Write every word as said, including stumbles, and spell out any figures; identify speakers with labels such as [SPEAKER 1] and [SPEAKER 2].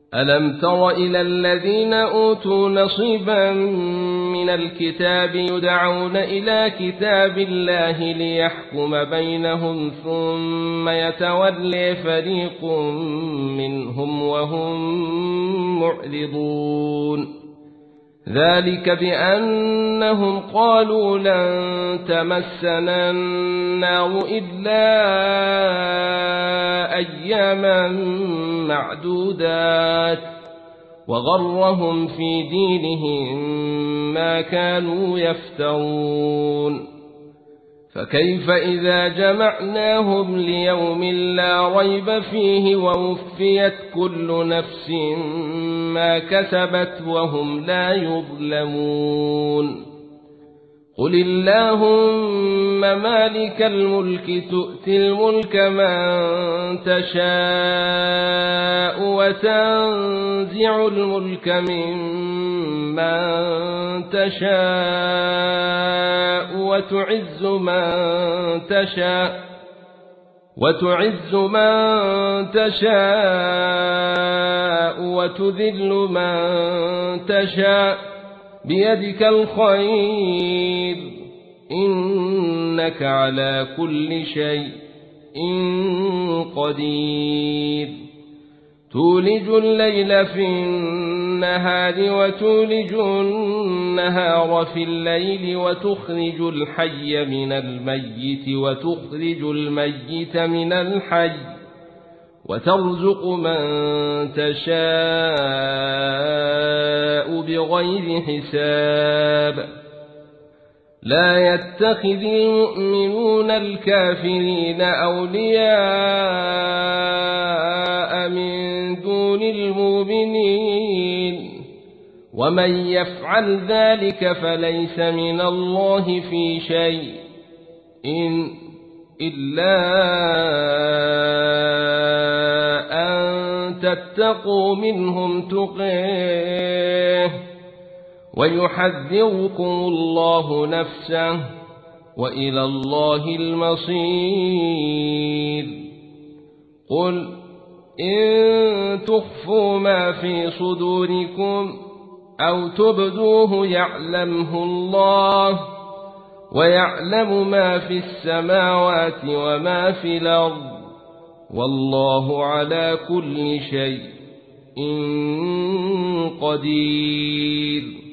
[SPEAKER 1] ألم تر إلى الذين أوتوا نصيبا من الكتاب يدعون إلى كتاب الله ليحكم بينهم ثم يتولي فريق منهم وهم معرضون ذلك بأنهم قالوا لن تمسنا النار إلا أياما معدودات وغرهم في دينهم ما كانوا يفترون فكيف إذا جمعناهم ليوم لا ريب فيه ووفيت كل نفس ما كسبت وهم لا يظلمون قل اللهم مالك الملك تؤتي الملك من تشاء وتنزع الملك ممن تشاء وتعز من تشاء وتعز من تشاء وتذل من تشاء بيدك الخير إنك على كل شيء قدير تولج الليل في النهار وتولج النهار في الليل وتخرج الحي من الميت وتخرج الميت من الحي وترزق من تشاء بغير حساب لا يتخذ المؤمنون الكافرين أولياء من دون المؤمنين ومن يفعل ذلك فليس من الله في شيء إن إلا أن تتقوا منهم تقيه ويحذركم الله نفسه وإلى الله المصير قل إن تخفوا ما في صدوركم أو تبدوه يعلمه الله ويعلم ما في السماوات وما في الأرض والله على كل شيء قدير